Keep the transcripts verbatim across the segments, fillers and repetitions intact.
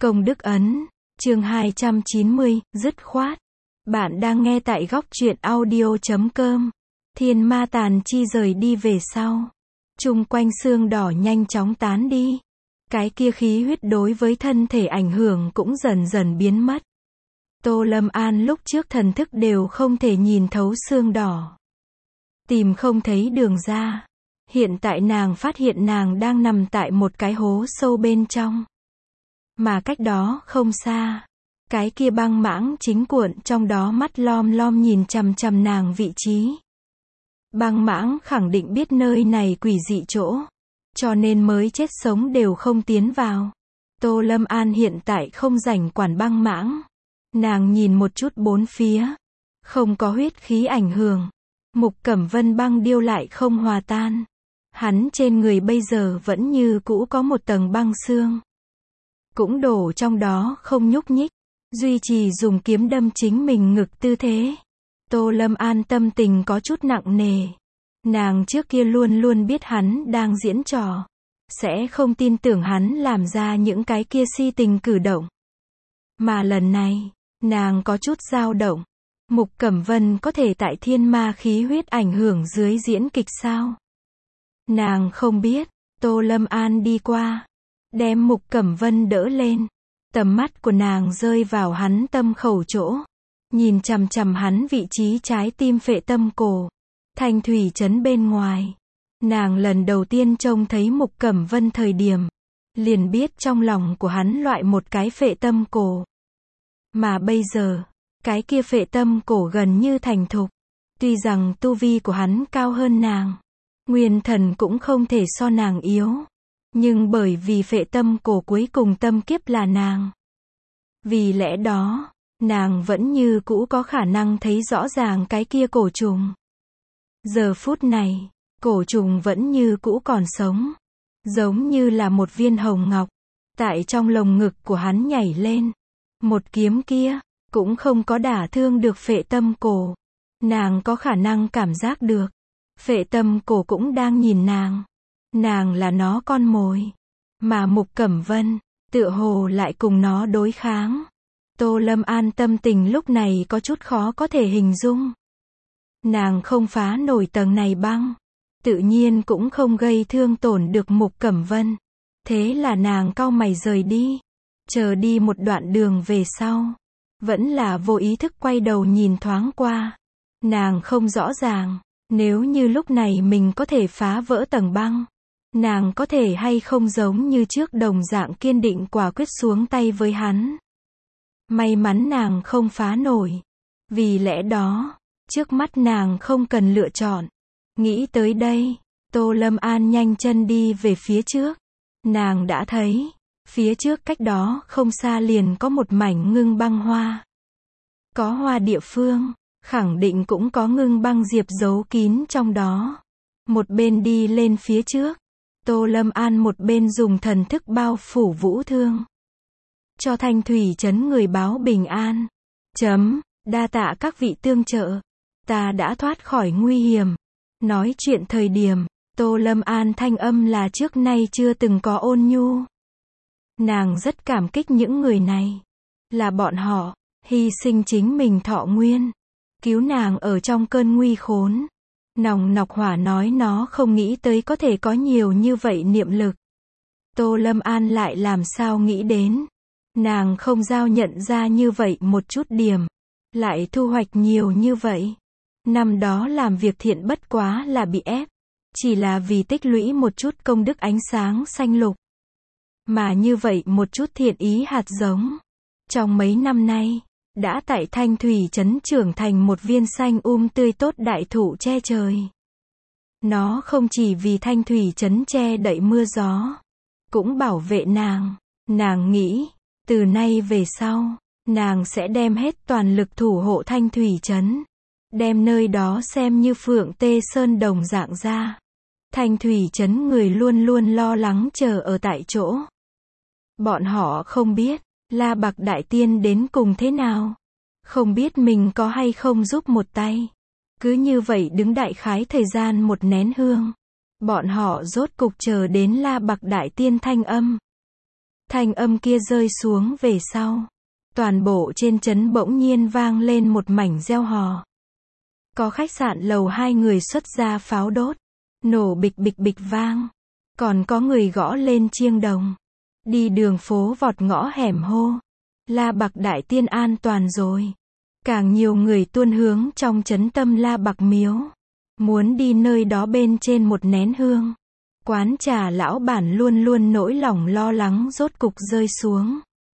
Công đức ấn, chương hai trăm chín mươi, dứt khoát. Bạn đang nghe tại góc truyện audio chấm com. Thiên ma tàn chi rời đi về sau. Chung quanh xương đỏ nhanh chóng tán đi. Cái kia khí huyết đối với thân thể ảnh hưởng cũng dần dần biến mất. Tô Lâm An lúc trước thần thức đều không thể nhìn thấu xương đỏ. Tìm không thấy đường ra. Hiện tại nàng phát hiện nàng đang nằm tại một cái hố sâu bên trong. Mà cách đó không xa, cái kia băng mãng chính cuộn trong đó mắt lom lom nhìn chằm chằm nàng vị trí. Băng mãng khẳng định biết nơi này quỷ dị chỗ, cho nên mới chết sống đều không tiến vào. Tô Lâm An hiện tại không rảnh quản băng mãng. Nàng nhìn một chút bốn phía, không có huyết khí ảnh hưởng. Mục Cẩm Vân băng điêu lại không hòa tan. Hắn trên người bây giờ vẫn như cũ có một tầng băng xương. Cũng đổ trong đó không nhúc nhích, duy trì dùng kiếm đâm chính mình ngực tư thế. Tô Lâm An tâm tình có chút nặng nề. Nàng trước kia luôn luôn biết hắn đang diễn trò, sẽ không tin tưởng hắn làm ra những cái kia si tình cử động. Mà lần này, nàng có chút dao động. Mục Cẩm Vân có thể tại thiên ma khí huyết ảnh hưởng dưới diễn kịch sao? Nàng không biết. Tô Lâm An đi qua, đem Mục Cẩm Vân đỡ lên. Tầm mắt của nàng rơi vào hắn tâm khẩu chỗ. Nhìn chằm chằm hắn vị trí trái tim phệ tâm cổ. Thanh thủy trấn bên ngoài. Nàng lần đầu tiên trông thấy Mục Cẩm Vân thời điểm, liền biết trong lòng của hắn loại một cái phệ tâm cổ. Mà bây giờ, cái kia phệ tâm cổ gần như thành thục. Tuy rằng tu vi của hắn cao hơn nàng, nguyên thần cũng không thể so nàng yếu. Nhưng bởi vì phệ tâm cổ cuối cùng tâm kiếp là nàng. Vì lẽ đó, nàng vẫn như cũ có khả năng thấy rõ ràng cái kia cổ trùng. Giờ phút này, cổ trùng vẫn như cũ còn sống. Giống như là một viên hồng ngọc. Tại trong lồng ngực của hắn nhảy lên. Một kiếm kia, cũng không có đả thương được phệ tâm cổ. Nàng có khả năng cảm giác được. Phệ tâm cổ cũng đang nhìn nàng. Nàng là nó con mồi. Mà Mục Cẩm Vân, tựa hồ lại cùng nó đối kháng. Tô Lâm An tâm tình lúc này có chút khó có thể hình dung. Nàng không phá nổi tầng này băng. Tự nhiên cũng không gây thương tổn được Mục Cẩm Vân. Thế là nàng cau mày rời đi. Chờ đi một đoạn đường về sau. Vẫn là vô ý thức quay đầu nhìn thoáng qua. Nàng không rõ ràng. Nếu như lúc này mình có thể phá vỡ tầng băng, nàng có thể hay không giống như trước đồng dạng kiên định quả quyết xuống tay với hắn. May mắn nàng không phá nổi. Vì lẽ đó, trước mắt nàng không cần lựa chọn. Nghĩ tới đây, Tô Lâm An nhanh chân đi về phía trước. Nàng đã thấy, phía trước cách đó không xa liền có một mảnh ngưng băng hoa. Có hoa địa phương, khẳng định cũng có ngưng băng diệp giấu kín trong đó. Một bên đi lên phía trước, Tô Lâm An một bên dùng thần thức bao phủ Vũ Thương. Cho Thanh thủy trấn người báo bình an. Chấm, đa tạ các vị tương trợ. Ta đã thoát khỏi nguy hiểm. Nói chuyện thời điểm, Tô Lâm An thanh âm là trước nay chưa từng có ôn nhu. Nàng rất cảm kích những người này. Là bọn họ, hy sinh chính mình thọ nguyên. Cứu nàng ở trong cơn nguy khốn. Nòng nọc hỏa nói nó không nghĩ tới có thể có nhiều như vậy niệm lực. Tô Lâm An lại làm sao nghĩ đến. Nàng không giao nhận ra như vậy một chút điểm. Lại thu hoạch nhiều như vậy. Năm đó làm việc thiện bất quá là bị ép. Chỉ là vì tích lũy một chút công đức ánh sáng xanh lục. Mà như vậy một chút thiện ý hạt giống. Trong mấy năm nay, đã tại Thanh thủy trấn trưởng thành một viên xanh um tươi tốt đại thụ che trời. Nó không chỉ vì Thanh thủy trấn che đậy mưa gió, cũng bảo vệ nàng. Nàng nghĩ, từ nay về sau, nàng sẽ đem hết toàn lực thủ hộ Thanh thủy trấn. Đem nơi đó xem như Phượng Tê Sơn đồng dạng ra. Thanh thủy trấn người luôn luôn lo lắng chờ ở tại chỗ. Bọn họ không biết, La Bạc Đại Tiên đến cùng thế nào. Không biết mình có hay không giúp một tay. Cứ như vậy đứng đại khái thời gian một nén hương. Bọn họ rốt cục chờ đến La Bạc Đại Tiên thanh âm. Thanh âm kia rơi xuống về sau. Toàn bộ trên trấn bỗng nhiên vang lên một mảnh reo hò. Có khách sạn lầu hai người xuất ra pháo đốt. Nổ bịch bịch bịch vang. Còn có người gõ lên chiêng đồng. Đi đường phố vọt ngõ hẻm hô. La Bạc Đại Tiên an toàn rồi. Càng nhiều người tuôn hướng trong trấn tâm La Bạc miếu. Muốn đi nơi đó bên trên một nén hương. Quán trà lão bản luôn luôn nỗi lòng lo lắng rốt cục rơi xuống.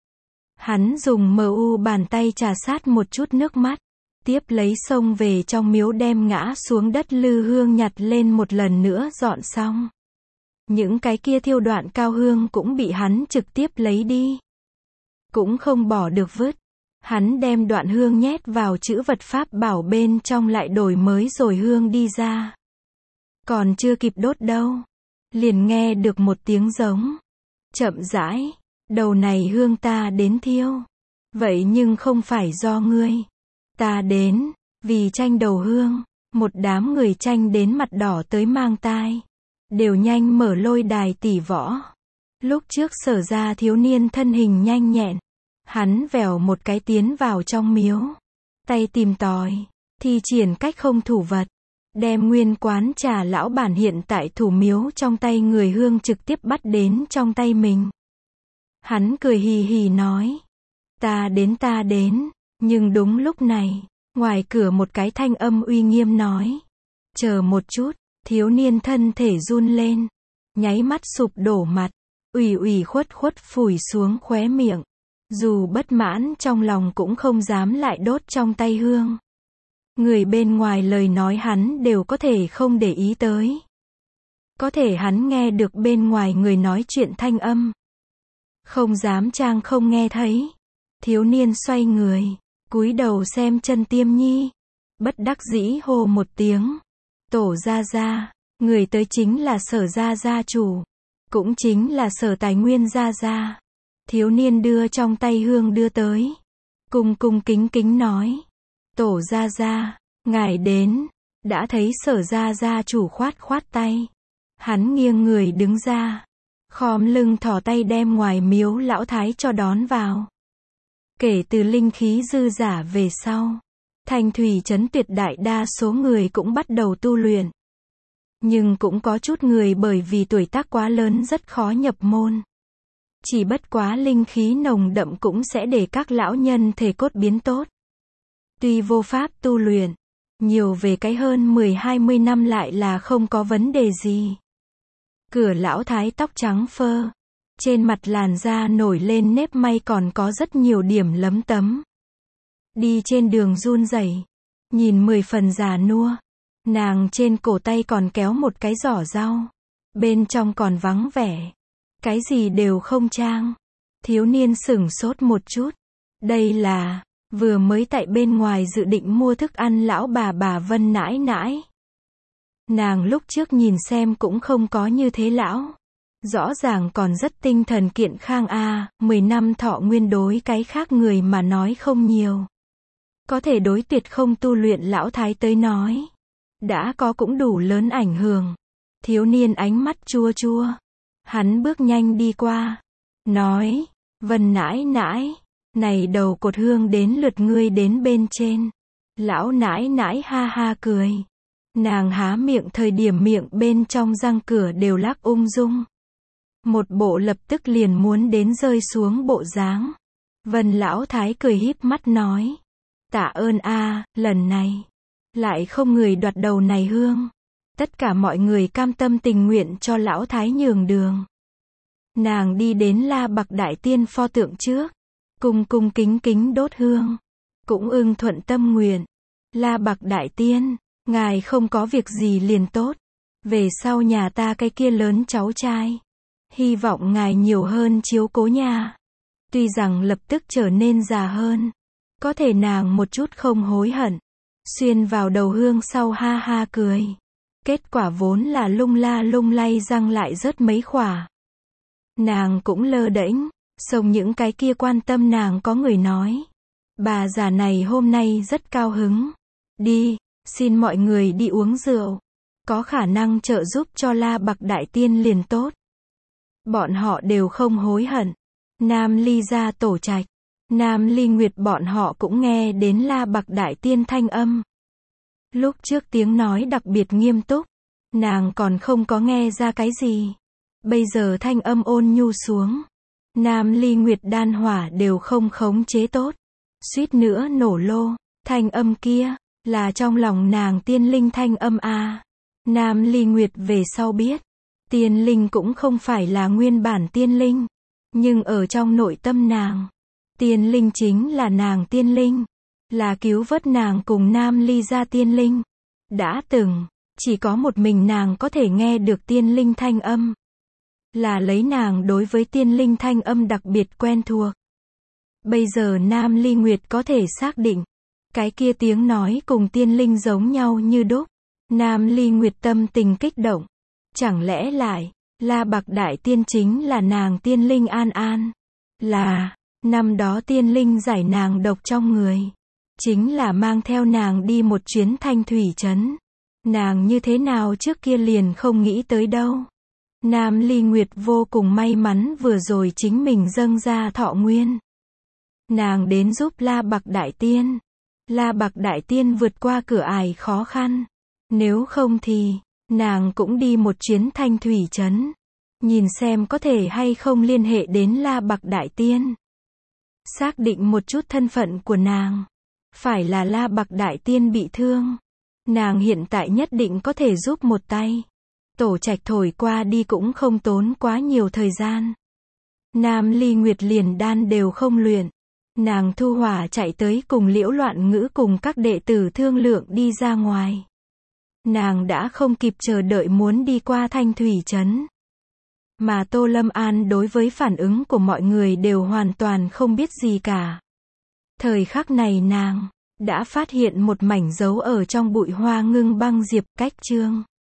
Hắn dùng mờ u bàn tay trà sát một chút nước mắt. Tiếp lấy xông về trong miếu đem ngã xuống đất lư hương nhặt lên một lần nữa dọn xong. Những cái kia thiêu đoạn cao hương cũng bị hắn trực tiếp lấy đi. Cũng không bỏ được vứt. Hắn đem đoạn hương nhét vào chữ vật pháp bảo bên trong lại đổi mới rồi hương đi ra. Còn chưa kịp đốt đâu. Liền nghe được một tiếng giống. Chậm rãi. Đầu này hương ta đến thiêu. Vậy nhưng không phải do ngươi. Ta đến. Vì tranh đầu hương. Một đám người tranh đến mặt đỏ tới mang tai. Đều nhanh mở lôi đài tỷ võ. Lúc trước Sở ra thiếu niên thân hình nhanh nhẹn. Hắn vèo một cái tiến vào trong miếu. Tay tìm tòi. Thi triển cách không thủ vật. Đem nguyên quán trà lão bản hiện tại thủ miếu trong tay người hương trực tiếp bắt đến trong tay mình. Hắn cười hì hì nói. Ta đến ta đến. Nhưng đúng lúc này. Ngoài cửa một cái thanh âm uy nghiêm nói. Chờ một chút. Thiếu niên thân thể run lên. Nháy mắt sụp đổ mặt. Ủy ủy khuất khuất phủi xuống khóe miệng. Dù bất mãn trong lòng cũng không dám lại đốt trong tay hương. Người bên ngoài lời nói hắn đều có thể không để ý tới. Có thể hắn nghe được bên ngoài người nói chuyện thanh âm. Không dám trang không nghe thấy. Thiếu niên xoay người. Cúi đầu xem chân Tiêm Nhi. Bất đắc dĩ hô một tiếng. Tổ gia gia. Người tới chính là Sở gia gia chủ. Cũng chính là Sở Tài Nguyên gia gia. Thiếu niên đưa trong tay hương đưa tới. Cung cung kính kính nói. Tổ gia gia, ngài đến. Đã thấy Sở gia gia chủ khoát khoát tay. Hắn nghiêng người đứng ra. Khom lưng thò tay đem ngoài miếu lão thái cho đón vào. Kể từ linh khí dư giả về sau. Thành thủy trấn tuyệt đại đa số người cũng bắt đầu tu luyện. Nhưng cũng có chút người bởi vì tuổi tác quá lớn rất khó nhập môn. Chỉ bất quá linh khí nồng đậm cũng sẽ để các lão nhân thể cốt biến tốt. Tuy vô pháp tu luyện, nhiều về cái hơn mười hai mươi năm lại là không có vấn đề gì. Cửa lão thái tóc trắng phơ, trên mặt làn da nổi lên nếp may còn có rất nhiều điểm lấm tấm. Đi trên đường run rẩy, nhìn mười phần già nua. Nàng trên cổ tay còn kéo một cái giỏ rau, bên trong còn vắng vẻ. Cái gì đều không trang. Thiếu niên sửng sốt một chút. Đây là, vừa mới tại bên ngoài dự định mua thức ăn lão bà bà Vân nãi nãi. Nàng lúc trước nhìn xem cũng không có như thế lão. Rõ ràng còn rất tinh thần kiện khang a, à, mười năm thọ nguyên đối cái khác người mà nói không nhiều. Có thể đối tuyệt không tu luyện lão thái tới nói. Đã có cũng đủ lớn ảnh hưởng. Thiếu niên ánh mắt chua chua. Hắn bước nhanh đi qua. Nói, Vân nãi nãi, này đầu cột hương đến lượt ngươi đến bên trên. Lão nãi nãi ha ha cười. Nàng há miệng thời điểm miệng bên trong răng cửa đều lắc ung dung. Một bộ lập tức liền muốn đến rơi xuống bộ dáng. Vân lão thái cười híp mắt nói. Tạ ơn a, lần này. Lại không người đoạt đầu này hương. Tất cả mọi người cam tâm tình nguyện cho lão thái nhường đường. Nàng đi đến La Bạc Đại Tiên pho tượng trước. Cung cung kính kính đốt hương. Cũng ưng thuận tâm nguyện. La Bạc Đại Tiên, ngài không có việc gì liền tốt. Về sau nhà ta cái kia lớn cháu trai. Hy vọng ngài nhiều hơn chiếu cố nhà. Tuy rằng lập tức trở nên già hơn. Có thể nàng một chút không hối hận. Xuyên vào đầu hương sau ha ha cười. Kết quả vốn là lung la lung lay răng lại rớt mấy khỏa. Nàng cũng lơ đễnh, xong những cái kia quan tâm nàng có người nói. Bà già này hôm nay rất cao hứng. Đi, xin mọi người đi uống rượu. Có khả năng trợ giúp cho La Bạc Đại Tiên liền tốt. Bọn họ đều không hối hận. Nam Ly gia tổ trạch, Nam Ly Nguyệt bọn họ cũng nghe đến La Bạc Đại Tiên thanh âm. Lúc trước tiếng nói đặc biệt nghiêm túc, nàng còn không có nghe ra cái gì. Bây giờ thanh âm ôn nhu xuống. Nam Ly Nguyệt đan hỏa đều không khống chế tốt. Suýt nữa nổ lô. Thanh âm kia, là trong lòng nàng tiên linh thanh âm a. Nam Ly Nguyệt về sau biết, tiên linh cũng không phải là nguyên bản tiên linh. Nhưng ở trong nội tâm nàng, tiên linh chính là nàng tiên linh. Là cứu vớt nàng cùng Nam Ly gia tiên linh. Đã từng, chỉ có một mình nàng có thể nghe được tiên linh thanh âm. Là lấy nàng đối với tiên linh thanh âm đặc biệt quen thuộc. Bây giờ Nam Ly Nguyệt có thể xác định, cái kia tiếng nói cùng tiên linh giống nhau như đúc. Nam Ly Nguyệt tâm tình kích động. Chẳng lẽ lại, La Bạc Đại Tiên chính là nàng tiên linh An An. Là, năm đó tiên linh giải nàng độc trong người. Chính là mang theo nàng đi một chuyến thanh thủy trấn. Nàng như thế nào trước kia liền không nghĩ tới đâu. Nam Ly Nguyệt vô cùng may mắn vừa rồi chính mình dâng ra thọ nguyên. Nàng đến giúp La Bạc Đại Tiên. La Bạc Đại Tiên vượt qua cửa ải khó khăn. Nếu không thì, nàng cũng đi một chuyến thanh thủy trấn. Nhìn xem có thể hay không liên hệ đến La Bạc Đại Tiên. Xác định một chút thân phận của nàng. Phải là La Bạc Đại Tiên bị thương. Nàng hiện tại nhất định có thể giúp một tay. Tổ trạch thổi qua đi cũng không tốn quá nhiều thời gian. Nam Ly Nguyệt liền đan đều không luyện. Nàng thu hỏa chạy tới cùng Liễu Loạn Ngữ cùng các đệ tử thương lượng đi ra ngoài. Nàng đã không kịp chờ đợi muốn đi qua thanh thủy trấn. Mà Tô Lâm An đối với phản ứng của mọi người đều hoàn toàn không biết gì cả. Thời khắc này nàng đã phát hiện một mảnh dấu ở trong bụi hoa ngưng băng diệp cách chương.